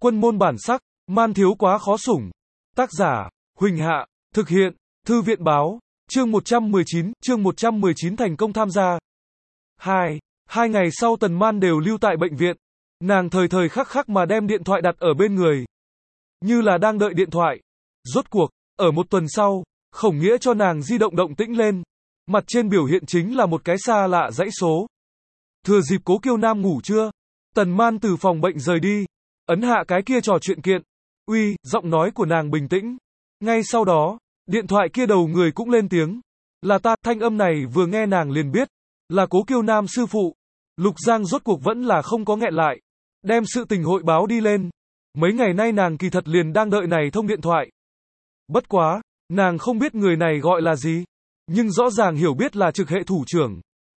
Quân môn bản sắc, man thiếu quá khó sủng. Tác giả, Huỳnh Hạ, thực hiện, Thư viện báo, chương 119 thành công tham gia. 2 ngày sau Tần Man đều lưu tại bệnh viện. Nàng thời thời khắc khắc mà đem điện thoại đặt ở bên người. Như là đang đợi điện thoại. Rốt cuộc, ở một tuần sau, Khổng Nghĩa cho nàng di động động tĩnh lên. Mặt trên biểu hiện chính là một cái xa lạ dãy số. Thừa dịp Cố Kiêu Nam ngủ trưa, Tần Man từ phòng bệnh rời đi, ấn hạ cái kia trò chuyện kiện. Uy, giọng nói của nàng bình tĩnh. Ngay sau đó, điện thoại kia đầu người cũng lên tiếng. Là ta, thanh âm này vừa nghe nàng liền biết. Là Cố Kiêu Nam sư phụ. Lục Giang rốt cuộc vẫn là không có nghẹn lại. Đem sự tình hội báo đi lên. Mấy ngày nay nàng kỳ thật liền đang đợi này thông điện thoại. Bất quá, nàng không biết người này gọi là gì. Nhưng rõ ràng hiểu biết là trực hệ thủ trưởng.